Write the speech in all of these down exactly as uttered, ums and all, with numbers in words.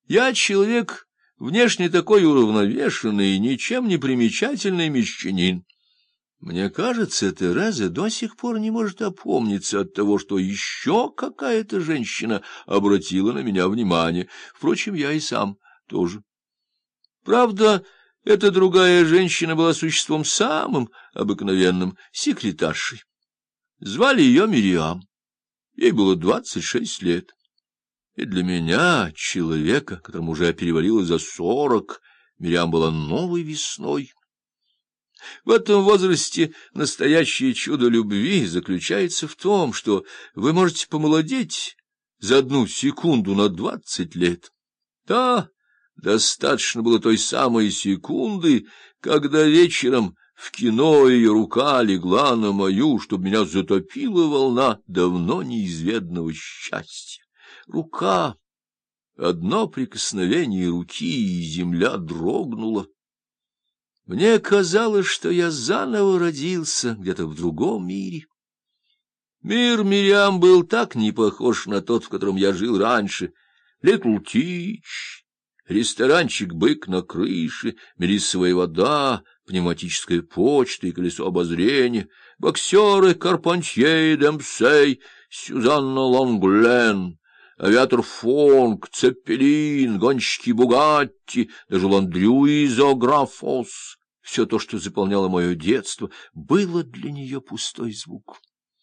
Я человек внешне такой уравновешенный, ничем не примечательный мещанин. Мне кажется, Тереза до сих пор не может опомниться от того, что еще какая-то женщина обратила на меня внимание. Впрочем, я и сам тоже. Правда, эта другая женщина была существом самым обыкновенным, секретаршей. Звали ее Мириам. Ей было двадцать шесть лет. И для меня, человека, которому уже перевалило за сорок, Мириам была новой весной. В этом возрасте настоящее чудо любви заключается в том, что вы можете помолодеть за одну секунду на двадцать лет. Да, достаточно было той самой секунды, когда вечером в кино ее рука легла на мою, чтобы меня затопила волна давно неизведанного счастья. Рука, одно прикосновение руки, и земля дрогнула. Мне казалось, что я заново родился где-то в другом мире. Мир Мириам был так не похож на тот, в котором я жил раньше. Литл Тич, ресторанчик «Бык на крыше», мелиссовая вода, пневматическая почта и колесо обозрения, боксеры Карпантье и Демпсей, Сюзанна Лонглен, авиатор Фонк, Цеппелин, гонщики Бугатти, даже Ландрю и Зоографос. Все то, что заполняло мое детство, было для нее пустой звук.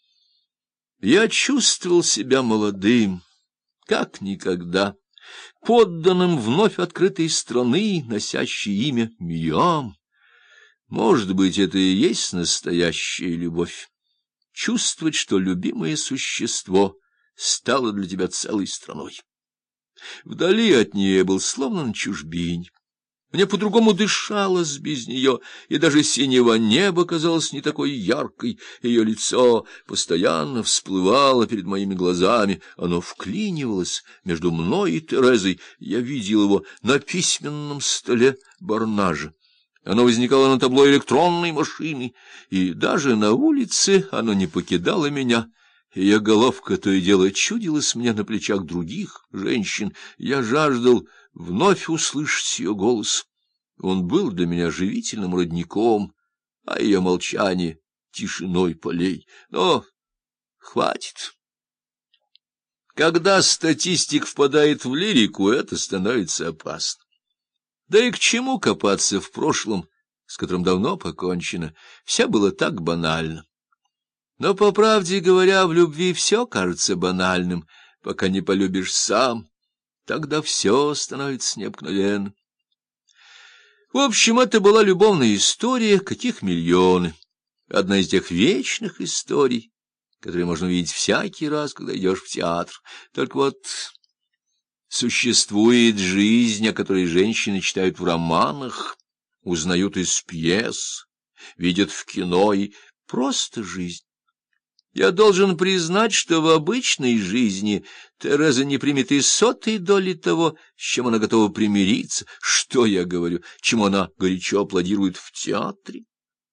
Я чувствовал себя молодым, как никогда, подданным вновь открытой страны, носящей имя Мириам. Может быть, это и есть настоящая любовь. Чувствовать, что любимое существо стало для тебя целой страной. Вдали от нее я был словно на чужбине. Мне по-другому дышалось без нее, и даже синего неба казалось не такой яркой. Ее лицо постоянно всплывало перед моими глазами, оно вклинивалось между мной и Терезой. Я видел его на письменном столе Барнажа. Оно возникало на табло электронной машины, и даже на улице оно не покидало меня. Ее головка то и дело чудилась мне на плечах других женщин. Я жаждал вновь услышать ее голос. Он был для меня живительным родником, а ее молчание — тишиной полей. Но хватит. Когда статистик впадает в лирику, это становится опасно. Да и к чему копаться в прошлом, с которым давно покончено? Все было так банально. Но, по правде говоря, в любви все кажется банальным, пока не полюбишь сам. Тогда все становится необыкновенным. В общем, это была любовная история, каких миллионы. Одна из тех вечных историй, которые можно видеть всякий раз, когда идешь в театр. Только вот существует жизнь, о которой женщины читают в романах, узнают из пьес, видят в кино, и просто жизнь. Я должен признать, что в обычной жизни Тереза не примет и сотой доли того, с чем она готова примириться, что я говорю, чему она горячо аплодирует в театре.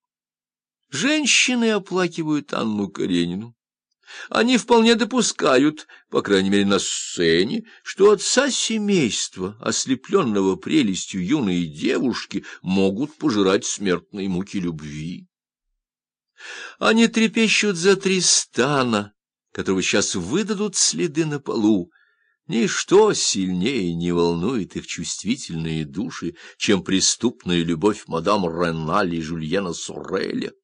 Женщины оплакивают Анну Каренину. Они вполне допускают, по крайней мере на сцене, что отца семейства, ослепленного прелестью юной девушки, могут пожирать смертные муки любви. Они трепещут за Тристана, которого сейчас выдадут следы на полу. Ничто сильнее не волнует их чувствительные души, чем преступная любовь мадам Реналь и Жюльена Сорреля.